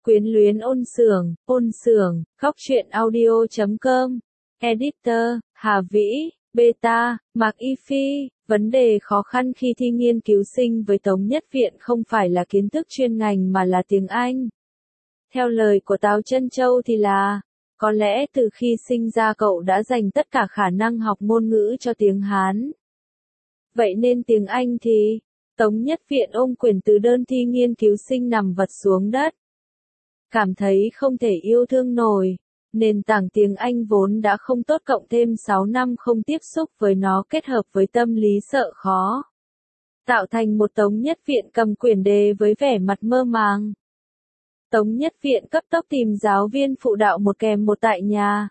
Quyến luyến ôn sưởng, khóc truyện audio.com, editor, Hà Vĩ, Beta, Mạc Y Phi. Vấn đề khó khăn khi thi nghiên cứu sinh với Tống Nhất Viện không phải là kiến thức chuyên ngành mà là tiếng Anh. Theo lời của Tào Trân Châu thì là, có lẽ từ khi sinh ra cậu đã dành tất cả khả năng học ngôn ngữ cho tiếng Hán. Vậy nên tiếng Anh thì, Tống Nhất Viện ôm quyển từ đơn thi nghiên cứu sinh nằm vật xuống đất. Cảm thấy không thể yêu thương nổi, nền tảng tiếng Anh vốn đã không tốt cộng thêm 6 năm không tiếp xúc với nó kết hợp với tâm lý sợ khó. Tạo thành một Tống Nhất Viện cầm quyển đề với vẻ mặt mơ màng. Tống Nhất Viện cấp tốc tìm giáo viên phụ đạo một kèm một tại nhà.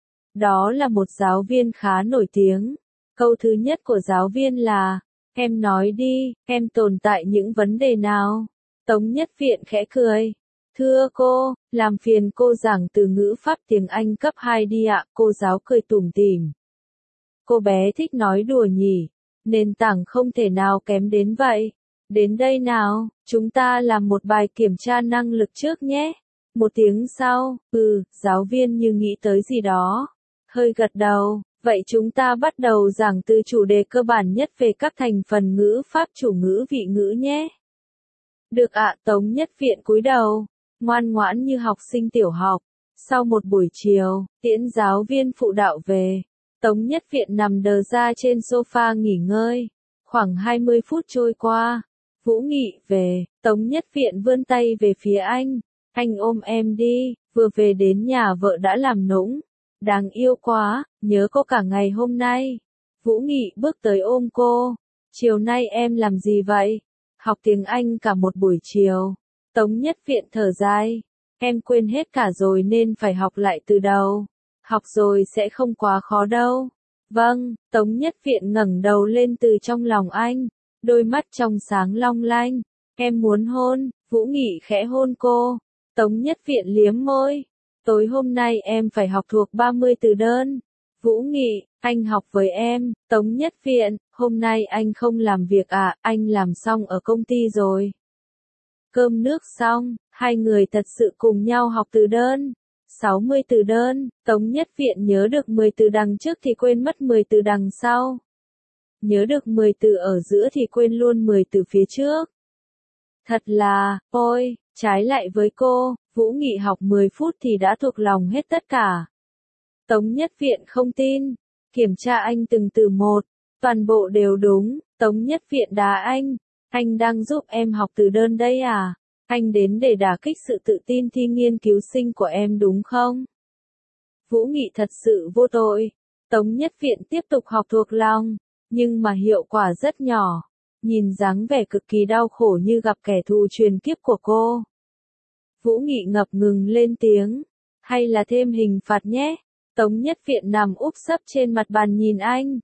Đó là một giáo viên khá nổi tiếng. Câu thứ nhất của giáo viên là, em nói đi, em tồn tại những vấn đề nào? Tống Nhất Viện khẽ cười. Thưa cô, làm phiền cô giảng từ ngữ pháp tiếng Anh cấp 2 đi ạ, cô giáo cười tủm tỉm. Cô bé thích nói đùa nhỉ, nền tảng không thể nào kém đến vậy. Đến đây nào, chúng ta làm một bài kiểm tra năng lực trước nhé. Một tiếng sau, giáo viên như nghĩ tới gì đó. Hơi gật đầu, vậy chúng ta bắt đầu giảng từ chủ đề cơ bản nhất về các thành phần ngữ pháp chủ ngữ vị ngữ nhé. Được ạ, Tống Nhất Viện cúi đầu, ngoan ngoãn như học sinh tiểu học. Sau một buổi chiều, tiễn giáo viên phụ đạo về, Tống Nhất Viện nằm đờ ra trên sofa nghỉ ngơi. Khoảng 20 phút trôi qua, Vũ Nghị về, Tống Nhất Viện vươn tay về phía anh ôm em đi, vừa về đến nhà vợ đã làm nũng. Đáng yêu quá, nhớ cô cả ngày hôm nay. Vũ Nghị bước tới ôm cô. Chiều nay em làm gì vậy? Học tiếng Anh cả một buổi chiều. Tống Nhất Viện thở dài. Em quên hết cả rồi nên phải học lại từ đầu. Học rồi sẽ không quá khó đâu. Vâng, Tống Nhất Viện ngẩng đầu lên từ trong lòng anh. Đôi mắt trong sáng long lanh. Em muốn hôn. Vũ Nghị khẽ hôn cô. Tống Nhất Viện liếm môi. Tối hôm nay em phải học thuộc 30 từ đơn. Vũ Nghị, anh học với em. Tống Nhất Viện, hôm nay anh không làm việc à, anh làm xong ở công ty rồi. Cơm nước xong, hai người thật sự cùng nhau học từ đơn. 60 từ đơn, Tống Nhất Viện nhớ được 10 từ đằng trước thì quên mất 10 từ đằng sau. Nhớ được 10 từ ở giữa thì quên luôn 10 từ phía trước. Thật là, ôi, trái lại với cô, Vũ Nghị học 10 phút thì đã thuộc lòng hết tất cả. Tống Nhất Viện không tin, kiểm tra anh từng từ một, toàn bộ đều đúng. Tống Nhất Viện đá anh đang giúp em học từ đơn đây à? Anh đến để đả kích sự tự tin thi nghiên cứu sinh của em đúng không? Vũ Nghị thật sự vô tội. Tống Nhất Viện tiếp tục học thuộc lòng, nhưng mà hiệu quả rất nhỏ. Nhìn dáng vẻ cực kỳ đau khổ như gặp kẻ thù truyền kiếp của cô. Vũ Nghị ngập ngừng lên tiếng. Hay là thêm hình phạt nhé. Tống Nhất Viện nằm úp sấp trên mặt bàn nhìn anh.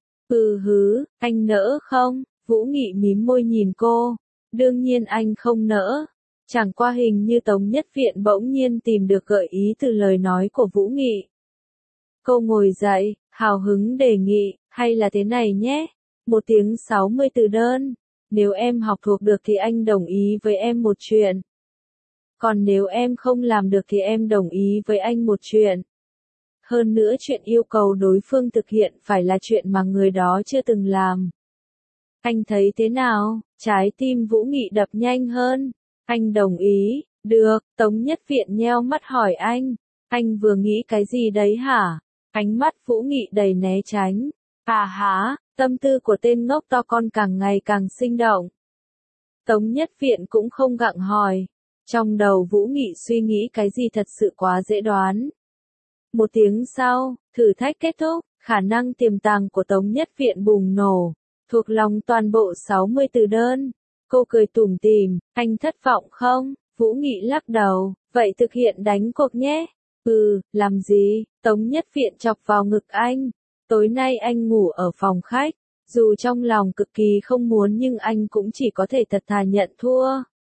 Anh nỡ không? Vũ Nghị mím môi nhìn cô. Đương nhiên anh không nỡ. Chẳng qua hình như Tống Nhất Viện bỗng nhiên tìm được gợi ý từ lời nói của Vũ Nghị. Cô ngồi dậy, hào hứng đề nghị, hay là thế này nhé. 1 tiếng 60 từ đơn. Nếu em học thuộc được thì anh đồng ý với em một chuyện. Còn nếu em không làm được thì em đồng ý với anh một chuyện. Hơn nữa chuyện yêu cầu đối phương thực hiện phải là chuyện mà người đó chưa từng làm. Anh thấy thế nào? Trái tim Vũ Nghị đập nhanh hơn. Anh đồng ý. Được, Tống Nhất Viện nheo mắt hỏi anh. Anh vừa nghĩ cái gì đấy hả? Ánh mắt Vũ Nghị đầy né tránh. À hả, tâm tư của tên ngốc to con càng ngày càng sinh động. Tống Nhất Viện cũng không gặng hỏi. Trong đầu Vũ Nghị suy nghĩ cái gì thật sự quá dễ đoán. 1 tiếng sau, thử thách kết thúc, khả năng tiềm tàng của Tống Nhất Viện bùng nổ. Thuộc lòng toàn bộ 60 từ đơn. Cô cười tủm tỉm, anh thất vọng không? Vũ Nghị lắc đầu, vậy thực hiện đánh cuộc nhé. Làm gì? Tống Nhất Viện chọc vào ngực anh. Tối nay anh ngủ ở phòng khách. Dù trong lòng cực kỳ không muốn nhưng anh cũng chỉ có thể thật thà nhận thua.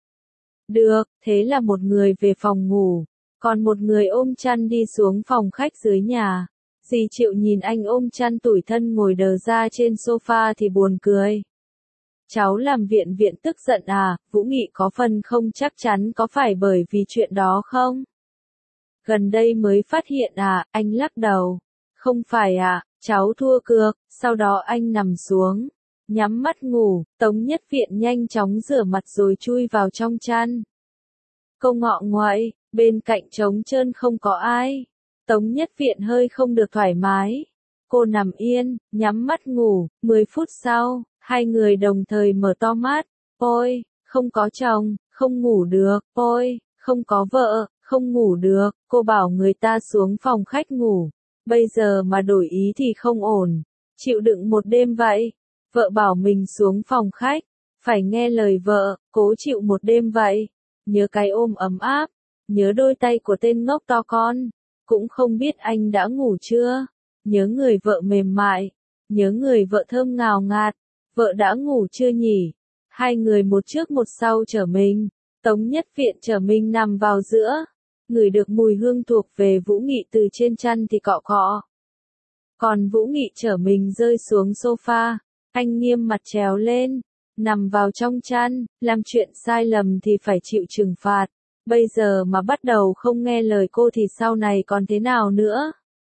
Được, thế là một người về phòng ngủ. Còn một người ôm chăn đi xuống phòng khách dưới nhà. Dì Triệu nhìn anh ôm chăn tủi thân ngồi đờ ra trên sofa thì buồn cười. Cháu làm viện viện tức giận à, Vũ Nghị có phần không chắc chắn có phải bởi vì chuyện đó không? Gần đây mới phát hiện à, anh lắc đầu. Không phải à, cháu thua cược, sau đó anh nằm xuống, nhắm mắt ngủ, Tống Nhất Viện nhanh chóng rửa mặt rồi chui vào trong chăn. Cô ngọ nguậy, bên cạnh trống trơn không có ai. Tống Nhất Viện hơi không được thoải mái. Cô nằm yên, nhắm mắt ngủ, 10 phút sau, hai người đồng thời mở to mắt. Ôi, không có chồng, không ngủ được, ôi, không có vợ, không ngủ được, cô bảo người ta xuống phòng khách ngủ. Bây giờ mà đổi ý thì không ổn. Chịu đựng một đêm vậy. Vợ bảo mình xuống phòng khách. Phải nghe lời vợ, cố chịu một đêm vậy. Nhớ cái ôm ấm áp. Nhớ đôi tay của tên ngốc to con. Cũng không biết anh đã ngủ chưa. Nhớ người vợ mềm mại. Nhớ người vợ thơm ngào ngạt. Vợ đã ngủ chưa nhỉ? Hai người một trước một sau chở mình. Tống Nhất Viện chở mình nằm vào giữa. Ngửi được mùi hương thuộc về Vũ Nghị từ trên chăn thì cọ cọ. Còn Vũ Nghị chở mình rơi xuống sofa, anh nghiêm mặt trèo lên, nằm vào trong chăn, làm chuyện sai lầm thì phải chịu trừng phạt. Bây giờ mà bắt đầu không nghe lời cô thì sau này còn thế nào nữa?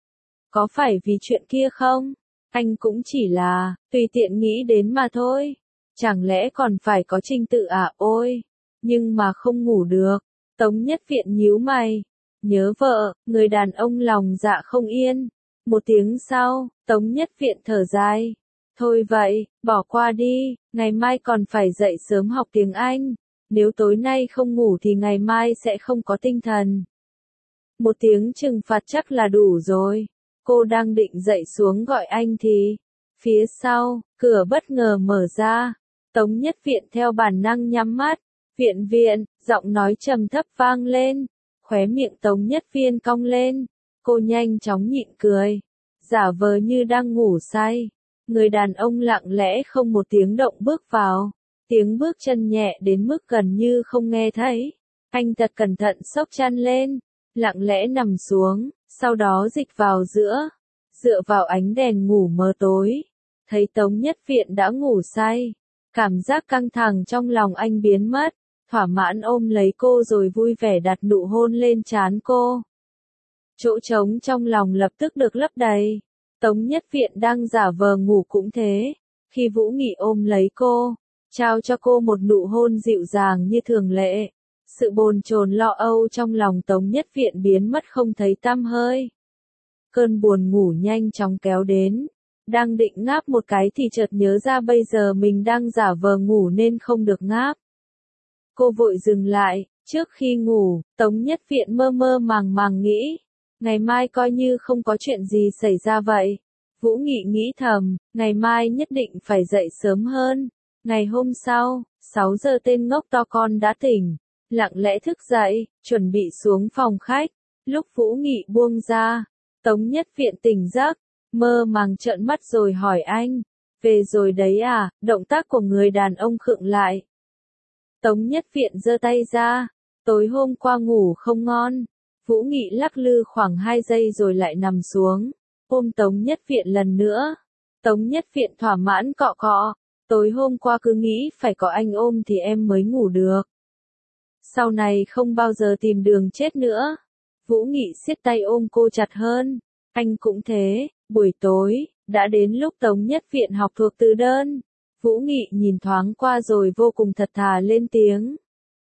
Có phải vì chuyện kia không? Anh cũng chỉ là, tùy tiện nghĩ đến mà thôi. Chẳng lẽ còn phải có trình tự à, ôi, nhưng mà không ngủ được. Tống Nhất Viện nhíu mày, nhớ vợ, người đàn ông lòng dạ không yên. Một tiếng sau, Tống Nhất Viện thở dài. Thôi vậy, bỏ qua đi, ngày mai còn phải dậy sớm học tiếng Anh. Nếu tối nay không ngủ thì ngày mai sẽ không có tinh thần. Một tiếng trừng phạt chắc là đủ rồi. Cô đang định dậy xuống gọi anh thì, phía sau, cửa bất ngờ mở ra. Tống Nhất Viện theo bản năng nhắm mắt. Viện viện, giọng nói trầm thấp vang lên. Khóe miệng Tống Nhất Viên cong lên. Cô nhanh chóng nhịn cười. Giả vờ như đang ngủ say. Người đàn ông lặng lẽ không một tiếng động bước vào. Tiếng bước chân nhẹ đến mức gần như không nghe thấy. Anh thật cẩn thận xốc chăn lên. Lặng lẽ nằm xuống, sau đó dịch vào giữa. Dựa vào ánh đèn ngủ mờ tối. Thấy Tống Nhất Viện đã ngủ say. Cảm giác căng thẳng trong lòng anh biến mất. Thỏa mãn ôm lấy cô rồi vui vẻ đặt nụ hôn lên trán cô. Chỗ trống trong lòng lập tức được lấp đầy. Tống Nhất Viện đang giả vờ ngủ cũng thế. Khi Vũ Nghị ôm lấy cô, trao cho cô một nụ hôn dịu dàng như thường lệ. Sự bồn chồn lo âu trong lòng Tống Nhất Viện biến mất không thấy tăm hơi. Cơn buồn ngủ nhanh chóng kéo đến. Đang định ngáp một cái thì chợt nhớ ra bây giờ mình đang giả vờ ngủ nên không được ngáp. Cô vội dừng lại, trước khi ngủ, Tống Nhất Viện mơ mơ màng màng nghĩ. Ngày mai coi như không có chuyện gì xảy ra vậy. Vũ Nghị nghĩ thầm, ngày mai nhất định phải dậy sớm hơn. Ngày hôm sau, 6 giờ tên ngốc to con đã tỉnh. Lặng lẽ thức dậy, chuẩn bị xuống phòng khách. Lúc Vũ Nghị buông ra, Tống Nhất Viện tỉnh giấc, mơ màng trợn mắt rồi hỏi anh. Về rồi đấy à, động tác của người đàn ông khựng lại. Tống Nhất Viện giơ tay ra. Tối hôm qua ngủ không ngon. Vũ Nghị lắc lư khoảng 2 giây rồi lại nằm xuống. Ôm Tống Nhất Viện lần nữa. Tống Nhất Viện thỏa mãn cọ cọ. Tối hôm qua cứ nghĩ phải có anh ôm thì em mới ngủ được. Sau này không bao giờ tìm đường chết nữa. Vũ Nghị siết tay ôm cô chặt hơn. Anh cũng thế. Buổi tối, đã đến lúc Tống Nhất Viện học thuộc từ đơn. Vũ Nghị nhìn thoáng qua rồi vô cùng thật thà lên tiếng.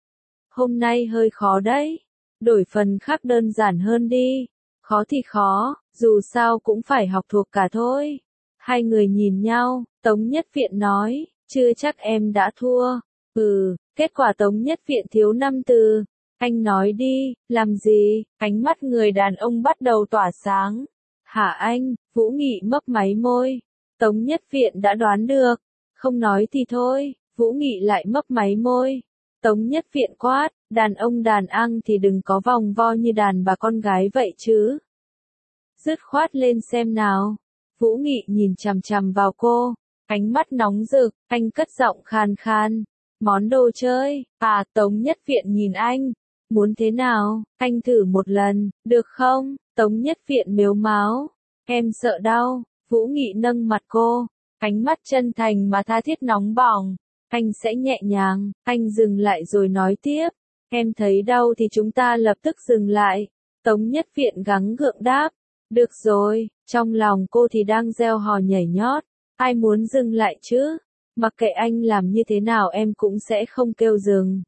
Hôm nay hơi khó đấy. Đổi phần khác đơn giản hơn đi. Khó thì khó, dù sao cũng phải học thuộc cả thôi. Hai người nhìn nhau, Tống Nhất Viện nói, chưa chắc em đã thua. Kết quả Tống Nhất Viện thiếu 5 từ. Anh nói đi, làm gì? Ánh mắt người đàn ông bắt đầu tỏa sáng. Hả anh? Vũ Nghị mấp máy môi. Tống Nhất Viện đã đoán được. Không nói thì thôi, Vũ Nghị lại mấp máy môi. Tống Nhất Viện quát, đàn ông đàn ăn thì đừng có vòng vo như đàn bà con gái vậy chứ. Dứt khoát lên xem nào. Vũ Nghị nhìn chằm chằm vào cô, ánh mắt nóng rực, anh cất giọng khàn khàn. Món đồ chơi, à, Tống Nhất Viện nhìn anh. Muốn thế nào, anh thử một lần, được không? Tống Nhất Viện mếu máo. Em sợ đau. Vũ Nghị nâng mặt cô, ánh mắt chân thành mà tha thiết nóng bỏng. anh sẽ nhẹ nhàng, anh dừng lại rồi nói tiếp. Em thấy đau thì chúng ta lập tức dừng lại. Tống Nhất Viện gắng gượng đáp. Được rồi, trong lòng cô thì đang reo hò nhảy nhót. Ai muốn dừng lại chứ? Mặc kệ anh làm như thế nào em cũng sẽ không kêu dừng.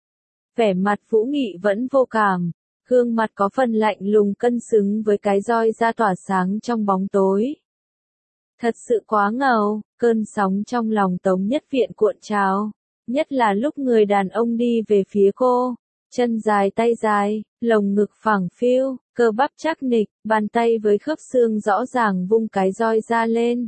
Vẻ mặt Vũ Nghị vẫn vô cảm. Gương mặt có phần lạnh lùng cân xứng với cái roi da tỏa sáng trong bóng tối. Thật sự quá ngầu, cơn sóng trong lòng Tống Nhất Viện cuộn trào. Nhất là lúc người đàn ông đi về phía cô. Chân dài tay dài, lồng ngực phẳng phiu, cơ bắp chắc nịch, bàn tay với khớp xương rõ ràng vung cái roi ra lên.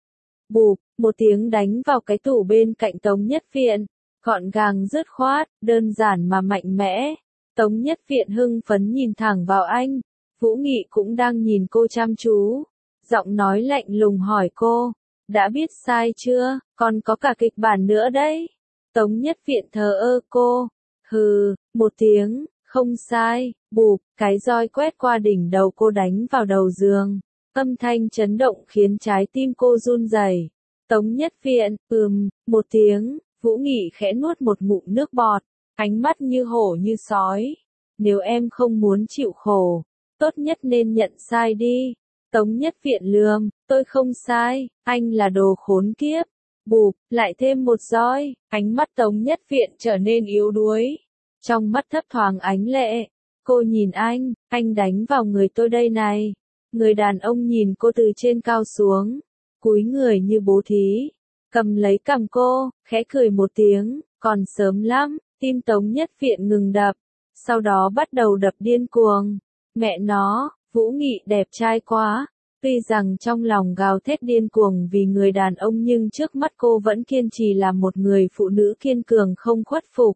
Bụp, một tiếng đánh vào cái tủ bên cạnh Tống Nhất Viện. Gọn gàng dứt khoát, đơn giản mà mạnh mẽ. Tống Nhất Viện hưng phấn nhìn thẳng vào anh. Vũ Nghị cũng đang nhìn cô chăm chú. Giọng nói lạnh lùng hỏi cô. Đã biết sai chưa, còn có cả kịch bản nữa đấy. Tống Nhất Viện thờ ơ cô. Hừ, một tiếng, không sai, bụp, cái roi quét qua đỉnh đầu cô đánh vào đầu giường. Âm thanh chấn động khiến trái tim cô run rẩy. Tống Nhất Viện, một tiếng, Vũ Nghị khẽ nuốt một ngụm nước bọt, ánh mắt như hổ như sói. Nếu em không muốn chịu khổ, tốt nhất nên nhận sai đi. Tống Nhất Viện lườm, tôi không sai, anh là đồ khốn kiếp. Bụp, lại thêm một roi, ánh mắt Tống Nhất Viện trở nên yếu đuối. Trong mắt thấp thoáng ánh lệ, cô nhìn anh đánh vào người tôi đây này. Người đàn ông nhìn cô từ trên cao xuống, cúi người như bố thí, cầm lấy cằm cô, khẽ cười một tiếng, còn sớm lắm, tim Tống Nhất Viện ngừng đập, sau đó bắt đầu đập điên cuồng. Mẹ nó, Vũ Nghị đẹp trai quá. Tuy rằng trong lòng gào thét điên cuồng vì người đàn ông nhưng trước mắt cô vẫn kiên trì là một người phụ nữ kiên cường không khuất phục.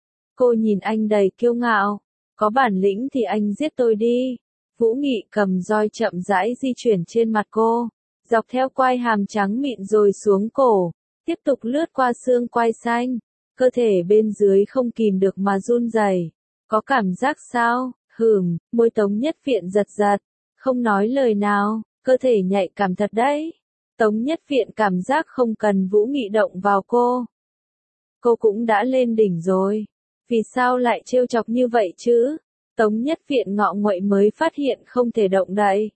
Cô nhìn anh đầy kiêu ngạo. Có bản lĩnh thì anh giết tôi đi. Vũ Nghị cầm roi chậm rãi di chuyển trên mặt cô, dọc theo quai hàm trắng mịn rồi xuống cổ, tiếp tục lướt qua xương quai xanh. Cơ thể bên dưới không kìm được mà run rẩy. Có cảm giác sao? Môi Tống Nhất Viện giật giật, không nói lời nào, cơ thể nhạy cảm thật đấy. Tống Nhất Viện cảm giác không cần Vũ Nghị động vào cô. Cô cũng đã lên đỉnh rồi. Vì sao lại trêu chọc như vậy chứ? Tống Nhất Viện ngọ nguậy mới phát hiện không thể động đậy.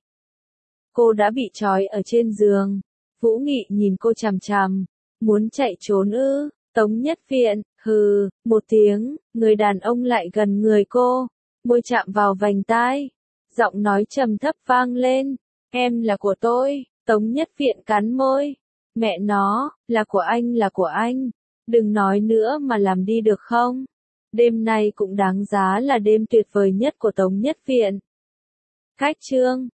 Cô đã bị trói ở trên giường. Vũ Nghị nhìn cô chằm chằm. Muốn chạy trốn ư? Tống Nhất Viện, một tiếng, người đàn ông lại gần người cô. Môi chạm vào vành tai. Giọng nói trầm thấp vang lên. Em là của tôi. Tống Nhất Viện cắn môi. Mẹ nó, là của anh. Đừng nói nữa mà làm đi được không? Đêm nay cũng đáng giá là đêm tuyệt vời nhất của Tống Nhất Viện. Cách chương